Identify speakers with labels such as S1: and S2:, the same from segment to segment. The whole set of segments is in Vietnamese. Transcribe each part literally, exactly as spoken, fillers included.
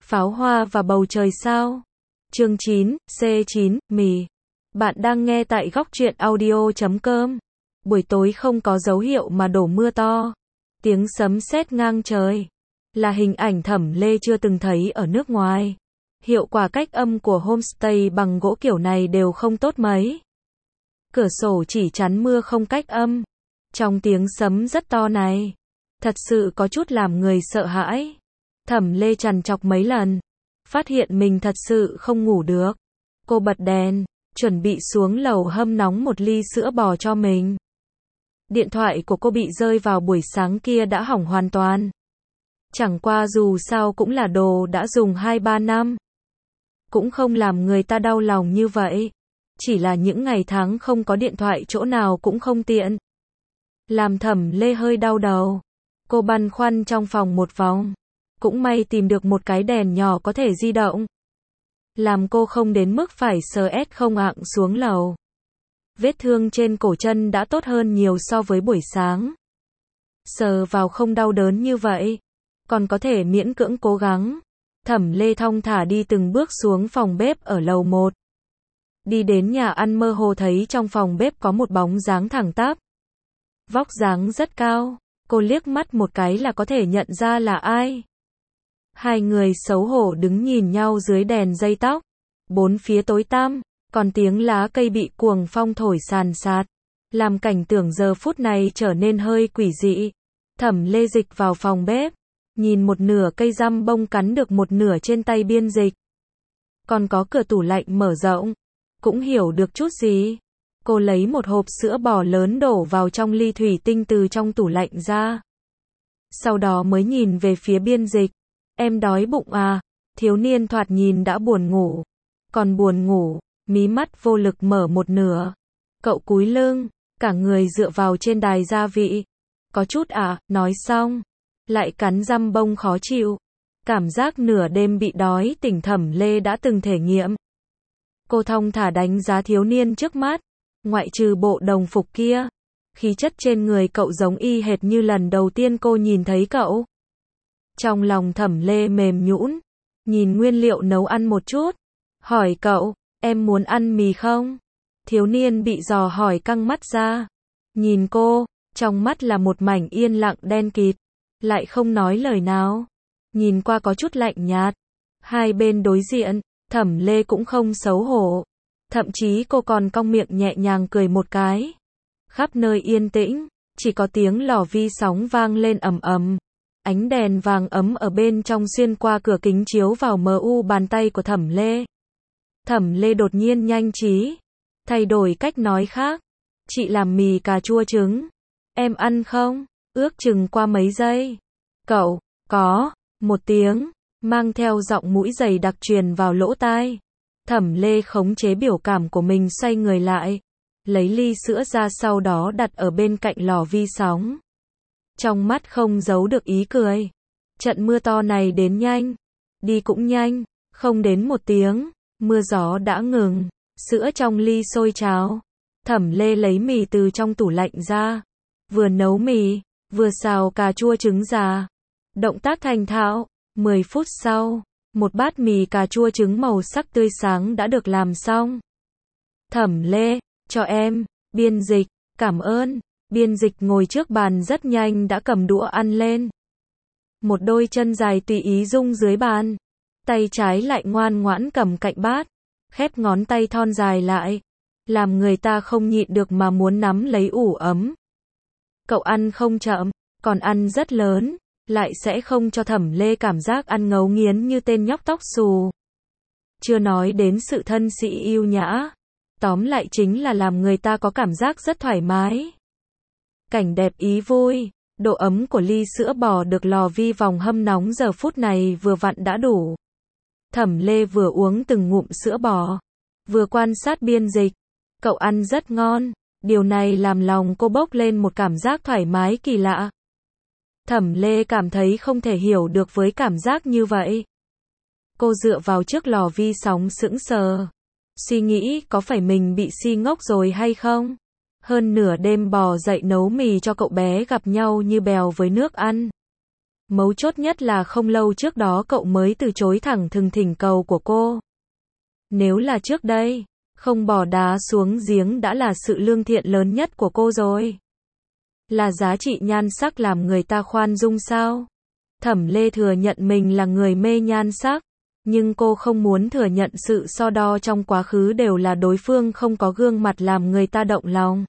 S1: Pháo hoa và bầu trời sao. Chương chín, C chín, mì. Bạn đang nghe tại góc truyện audio chấm com. Buổi tối không có dấu hiệu mà đổ mưa to. Tiếng sấm sét ngang trời. Là hình ảnh Thẩm Lê chưa từng thấy ở nước ngoài. Hiệu quả cách âm của homestay bằng gỗ kiểu này đều không tốt mấy. Cửa sổ chỉ chắn mưa không cách âm. Trong tiếng sấm rất to này, thật sự có chút làm người sợ hãi. Thẩm Lê trằn trọc mấy lần, phát hiện mình thật sự không ngủ được. Cô bật đèn, chuẩn bị xuống lầu hâm nóng một ly sữa bò cho mình. Điện thoại của cô bị rơi vào buổi sáng kia đã hỏng hoàn toàn. Chẳng qua dù sao cũng là đồ đã dùng hai ba năm. Cũng không làm người ta đau lòng như vậy. Chỉ là những ngày tháng không có điện thoại chỗ nào cũng không tiện. Làm Thẩm Lê hơi đau đầu. Cô băn khoăn trong phòng một vòng. Cũng may tìm được một cái đèn nhỏ có thể di động. Làm cô không đến mức phải sờ ét không ạng xuống lầu. Vết thương trên cổ chân đã tốt hơn nhiều so với buổi sáng. Sờ vào không đau đớn như vậy. Còn có thể miễn cưỡng cố gắng. Thẩm Lê thong thả đi từng bước xuống phòng bếp ở lầu một. Đi đến nhà ăn mơ hồ thấy trong phòng bếp có một bóng dáng thẳng tắp. Vóc dáng rất cao. Cô liếc mắt một cái là có thể nhận ra là ai. Hai người xấu hổ đứng nhìn nhau dưới đèn dây tóc. Bốn phía tối tăm, còn tiếng lá cây bị cuồng phong thổi sàn sạt. Làm cảnh tượng giờ phút này trở nên hơi quỷ dị. Thẩm Lê dịch vào phòng bếp. Nhìn một nửa cây răm bông cắn được một nửa trên tay Biên Dịch. Còn có cửa tủ lạnh mở rộng. Cũng hiểu được chút gì. Cô lấy một hộp sữa bò lớn đổ vào trong ly thủy tinh từ trong tủ lạnh ra. Sau đó mới nhìn về phía Biên Dịch. Em đói bụng à? Thiếu niên thoạt nhìn đã buồn ngủ. Còn buồn ngủ, mí mắt vô lực mở một nửa. Cậu cúi lưng, cả người dựa vào trên đài gia vị. Có chút à, nói xong. Lại cắn răm bông khó chịu. Cảm giác nửa đêm bị đói tỉnh Thẩm Lê đã từng thể nghiệm. Cô thong thả đánh giá thiếu niên trước mắt. Ngoại trừ bộ đồng phục kia, khí chất trên người cậu giống y hệt như lần đầu tiên cô nhìn thấy cậu. Trong lòng Thẩm Lê mềm nhũn, nhìn nguyên liệu nấu ăn một chút, hỏi cậu, em muốn ăn mì không? Thiếu niên bị dò hỏi căng mắt ra, nhìn cô, trong mắt là một mảnh yên lặng đen kịt, lại không nói lời nào, nhìn qua có chút lạnh nhạt. Hai bên đối diện, Thẩm Lê cũng không xấu hổ. Thậm chí cô còn cong miệng nhẹ nhàng cười một cái. Khắp nơi yên tĩnh, chỉ có tiếng lò vi sóng vang lên ầm ầm. Ánh đèn vàng ấm ở bên trong xuyên qua cửa kính chiếu vào mờ u bàn tay của Thẩm Lê. Thẩm Lê đột nhiên nhanh trí, thay đổi cách nói khác. Chị làm mì cà chua trứng. Em ăn không? Ước chừng qua mấy giây. Cậu, có, một tiếng, mang theo giọng mũi dày đặc truyền vào lỗ tai. Thẩm Lê khống chế biểu cảm của mình xoay người lại. Lấy ly sữa ra sau đó đặt ở bên cạnh lò vi sóng. Trong mắt không giấu được ý cười. Trận mưa to này đến nhanh. Đi cũng nhanh. Không đến một tiếng. Mưa gió đã ngừng. Sữa trong ly sôi trào. Thẩm Lê lấy mì từ trong tủ lạnh ra. Vừa nấu mì. Vừa xào cà chua trứng già. Động tác thành thạo. mười phút sau. Một bát mì cà chua trứng màu sắc tươi sáng đã được làm xong. Thẩm Lê, cho em. Biên Dịch, cảm ơn. Biên Dịch ngồi trước bàn rất nhanh đã cầm đũa ăn lên. Một đôi chân dài tùy ý rung dưới bàn. Tay trái lại ngoan ngoãn cầm cạnh bát. Khép ngón tay thon dài lại. Làm người ta không nhịn được mà muốn nắm lấy ủ ấm. Cậu ăn không chậm, còn ăn rất lớn. Lại sẽ không cho Thẩm Lê cảm giác ăn ngấu nghiến như tên nhóc tóc xù. Chưa nói đến sự thân sĩ yêu nhã. Tóm lại chính là làm người ta có cảm giác rất thoải mái. Cảnh đẹp ý vui. Độ ấm của ly sữa bò được lò vi vòng hâm nóng giờ phút này vừa vặn đã đủ. Thẩm Lê vừa uống từng ngụm sữa bò, vừa quan sát Biên Dịch. Cậu ăn rất ngon. Điều này làm lòng cô bốc lên một cảm giác thoải mái kỳ lạ. Thẩm Lê cảm thấy không thể hiểu được với cảm giác như vậy. Cô dựa vào trước lò vi sóng sững sờ. Suy nghĩ có phải mình bị si ngốc rồi hay không? Hơn nửa đêm bò dậy nấu mì cho cậu bé gặp nhau như bèo với nước ăn. Mấu chốt nhất là không lâu trước đó cậu mới từ chối thẳng thừng thỉnh cầu của cô. Nếu là trước đây, không bỏ đá xuống giếng đã là sự lương thiện lớn nhất của cô rồi. Là giá trị nhan sắc làm người ta khoan dung sao? Thẩm Lê thừa nhận mình là người mê nhan sắc, nhưng cô không muốn thừa nhận sự so đo trong quá khứ đều là đối phương không có gương mặt làm người ta động lòng.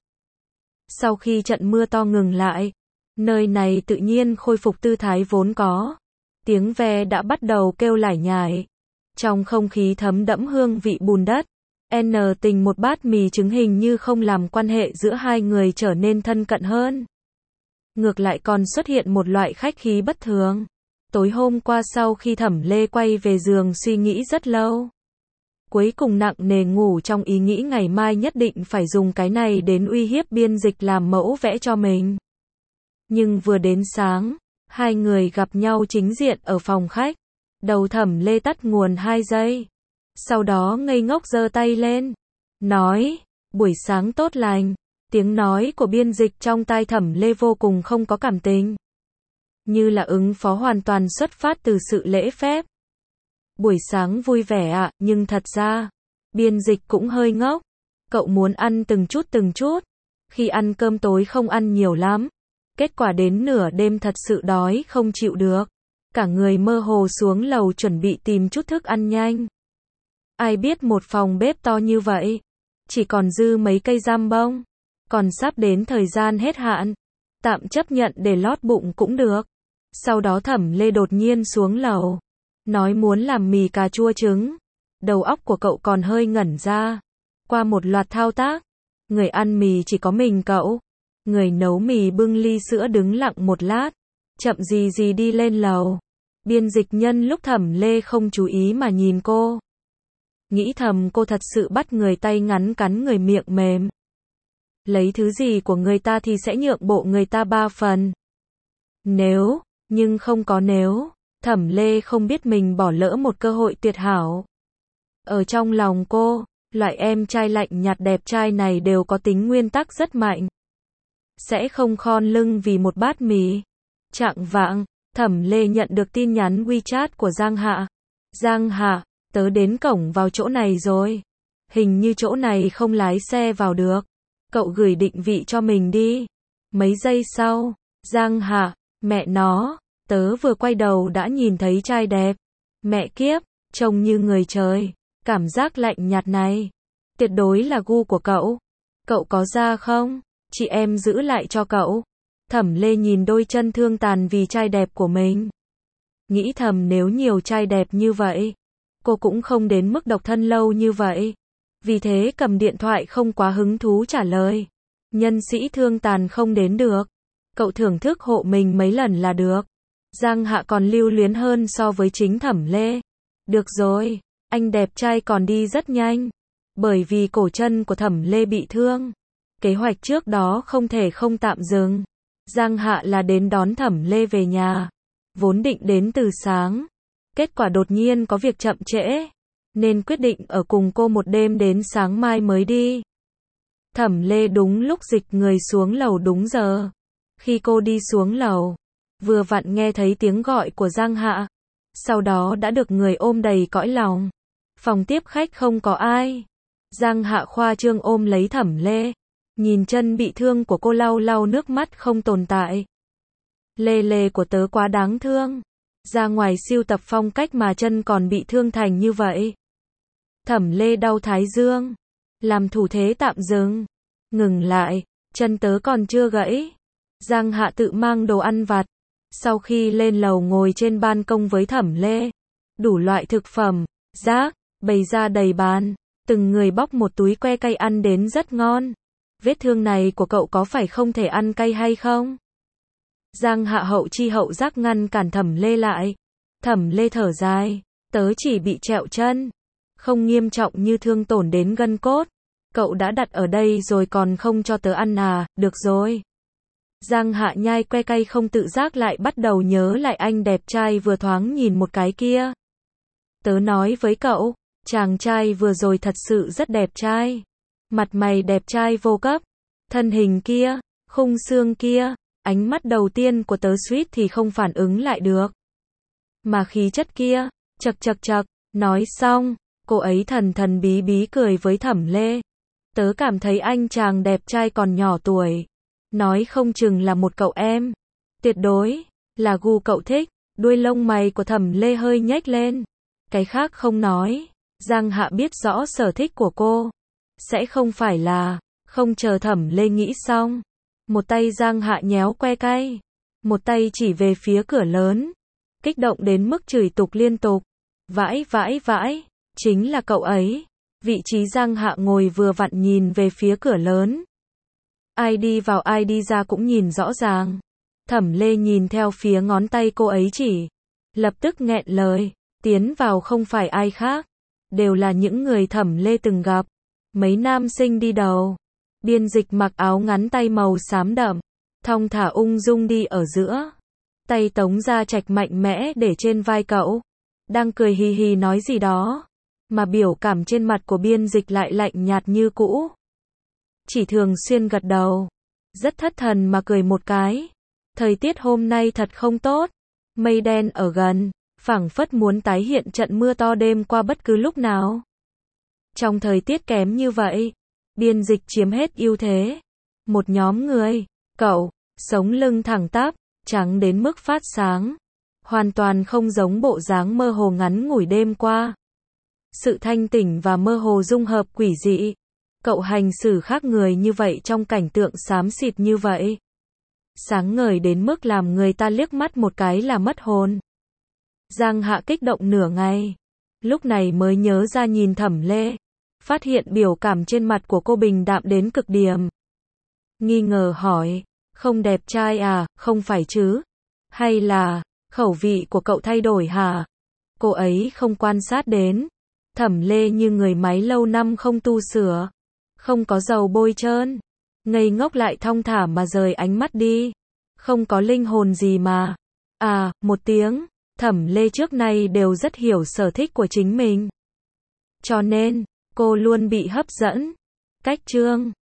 S1: Sau khi trận mưa to ngừng lại, nơi này tự nhiên khôi phục tư thái vốn có. Tiếng ve đã bắt đầu kêu lải nhải. Trong không khí thấm đẫm hương vị bùn đất, N tình một bát mì trứng hình như không làm quan hệ giữa hai người trở nên thân cận hơn. Ngược lại còn xuất hiện một loại khách khí bất thường. Tối hôm qua sau khi Thẩm Lê quay về giường suy nghĩ rất lâu, cuối cùng nặng nề ngủ trong ý nghĩ ngày mai nhất định phải dùng cái này đến uy hiếp Biên Dịch làm mẫu vẽ cho mình. Nhưng vừa đến sáng, hai người gặp nhau chính diện ở phòng khách. Đầu Thẩm Lê tắt nguồn hai giây. Sau đó ngây ngốc giơ tay lên. Nói, buổi sáng tốt lành. Tiếng nói của Biên Dịch trong tai Thẩm Lê vô cùng không có cảm tình. Như là ứng phó hoàn toàn xuất phát từ sự lễ phép. Buổi sáng vui vẻ ạ, à, nhưng thật ra, Biên Dịch cũng hơi ngốc. Cậu muốn ăn từng chút từng chút. Khi ăn cơm tối không ăn nhiều lắm. Kết quả đến nửa đêm thật sự đói không chịu được. Cả người mơ hồ xuống lầu chuẩn bị tìm chút thức ăn nhanh. Ai biết một phòng bếp to như vậy, chỉ còn dư mấy cây giam bông. Còn sắp đến thời gian hết hạn. Tạm chấp nhận để lót bụng cũng được. Sau đó Thẩm Lê đột nhiên xuống lầu. Nói muốn làm mì cà chua trứng. Đầu óc của cậu còn hơi ngẩn ra. Qua một loạt thao tác, người ăn mì chỉ có mình cậu. Người nấu mì bưng ly sữa đứng lặng một lát. Chậm gì gì đi lên lầu. Biên Dịch nhân lúc Thẩm Lê không chú ý mà nhìn cô. Nghĩ thầm cô thật sự bắt người tay ngắn cắn người miệng mềm. Lấy thứ gì của người ta thì sẽ nhượng bộ người ta ba phần. Nếu, nhưng không có nếu. Thẩm Lê không biết mình bỏ lỡ một cơ hội tuyệt hảo. Ở trong lòng cô, loại em trai lạnh nhạt đẹp trai này đều có tính nguyên tắc rất mạnh. Sẽ không khom lưng vì một bát mì. Chạng vạng, Thẩm Lê nhận được tin nhắn WeChat của Giang Hạ. Giang Hạ, tớ đến cổng vào chỗ này rồi. Hình như chỗ này không lái xe vào được. Cậu gửi định vị cho mình đi. Mấy giây sau, Giang Hạ, mẹ nó, tớ vừa quay đầu đã nhìn thấy trai đẹp. Mẹ kiếp, trông như người trời. Cảm giác lạnh nhạt này, tuyệt đối là gu của cậu. Cậu có ra không? Chị em giữ lại cho cậu. Thẩm Lê nhìn đôi chân thương tàn vì trai đẹp của mình. Nghĩ thầm nếu nhiều trai đẹp như vậy, cô cũng không đến mức độc thân lâu như vậy. Vì thế cầm điện thoại không quá hứng thú trả lời. Nhân sĩ thương tàn không đến được. Cậu thưởng thức hộ mình mấy lần là được. Giang Hạ còn lưu luyến hơn so với chính Thẩm Lê. Được rồi, anh đẹp trai còn đi rất nhanh. Bởi vì cổ chân của Thẩm Lê bị thương. Kế hoạch trước đó không thể không tạm dừng. Giang Hạ là đến đón Thẩm Lê về nhà. Vốn định đến từ sáng. Kết quả đột nhiên có việc chậm trễ. Nên quyết định ở cùng cô một đêm đến sáng mai mới đi. Thẩm Lê đúng lúc dịch người xuống lầu đúng giờ. Khi cô đi xuống lầu, vừa vặn nghe thấy tiếng gọi của Giang Hạ. Sau đó đã được người ôm đầy cõi lòng. Phòng tiếp khách không có ai. Giang Hạ khoa trương ôm lấy Thẩm Lê. Nhìn chân bị thương của cô lau lau nước mắt không tồn tại. Lê Lê của tớ quá đáng thương. Ra ngoài siêu tập phong cách mà chân còn bị thương thành như vậy. Thẩm Lê đau thái dương. Làm thủ thế tạm dừng. Ngừng lại, chân tớ còn chưa gãy. Giang Hạ tự mang đồ ăn vặt. Sau khi lên lầu ngồi trên ban công với Thẩm Lê. Đủ loại thực phẩm, rác, bày ra đầy bàn. Từng người bóc một túi que cay ăn đến rất ngon. Vết thương này của cậu có phải không thể ăn cay hay không? Giang Hạ hậu chi hậu giác ngăn cản Thẩm Lê lại. Thẩm Lê thở dài. Tớ chỉ bị trẹo chân. Không nghiêm trọng như thương tổn đến gân cốt. Cậu đã đặt ở đây rồi còn không cho tớ ăn à, được rồi. Giang Hạ nhai que cay không tự giác lại bắt đầu nhớ lại anh đẹp trai vừa thoáng nhìn một cái kia. Tớ nói với cậu, chàng trai vừa rồi thật sự rất đẹp trai. Mặt mày đẹp trai vô cấp. Thân hình kia, khung xương kia, Ánh mắt đầu tiên của tớ suýt thì không phản ứng lại được. Mà khí chất kia, chật chật chật, nói xong, cô ấy thần thần bí bí cười với Thẩm Lê. Tớ cảm thấy anh chàng đẹp trai còn nhỏ tuổi. Nói không chừng là một cậu em. Tuyệt đối, là gu cậu thích. Đuôi lông mày của Thẩm Lê hơi nhếch lên. Cái khác không nói. Giang Hạ biết rõ sở thích của cô. Sẽ không phải là, không chờ Thẩm Lê nghĩ xong. Một tay Giang Hạ nhéo que cay. Một tay chỉ về phía cửa lớn. Kích động đến mức chửi tục liên tục. Vãi vãi vãi, chính là cậu ấy. Vị trí Giang Hạ ngồi vừa vặn nhìn về phía cửa lớn. Ai đi vào ai đi ra cũng nhìn rõ ràng. Thẩm Lê nhìn theo phía ngón tay cô ấy chỉ. Lập tức nghẹn lời. Tiến vào không phải ai khác. Đều là những người Thẩm Lê từng gặp. Mấy nam sinh đi đầu. Biên Dịch mặc áo ngắn tay màu xám đậm. Thong thả ung dung đi ở giữa. Tay Tống Gia Trạch mạnh mẽ để trên vai cậu. Đang cười hì hì nói gì đó. Mà biểu cảm trên mặt của Biên Dịch lại lạnh nhạt như cũ. Chỉ thường xuyên gật đầu. Rất thất thần mà cười một cái. Thời tiết hôm nay thật không tốt. Mây đen ở gần. Phảng phất muốn tái hiện trận mưa to đêm qua bất cứ lúc nào. Trong thời tiết kém như vậy, Biên Dịch chiếm hết ưu thế. Một nhóm người, cậu, sống lưng thẳng tắp, trắng đến mức phát sáng. Hoàn toàn không giống bộ dáng mơ hồ ngắn ngủi đêm qua. Sự thanh tỉnh và mơ hồ dung hợp quỷ dị. Cậu hành xử khác người như vậy trong cảnh tượng xám xịt như vậy. Sáng ngời đến mức làm người ta liếc mắt một cái là mất hồn. Giang Hạ kích động nửa ngày. Lúc này mới nhớ ra nhìn Thẩm Lê. Phát hiện biểu cảm trên mặt của cô bình đạm đến cực điểm. Nghi ngờ hỏi, không đẹp trai à, không phải chứ? Hay là, khẩu vị của cậu thay đổi hả? Cô ấy không quan sát đến. Thẩm Lê như người máy lâu năm không tu sửa. Không có dầu bôi trơn. Ngây ngốc lại thong thả mà rời ánh mắt đi. Không có linh hồn gì mà. À, một tiếng. Thẩm Lê trước nay đều rất hiểu sở thích của chính mình. Cho nên, cô luôn bị hấp dẫn. Cách chương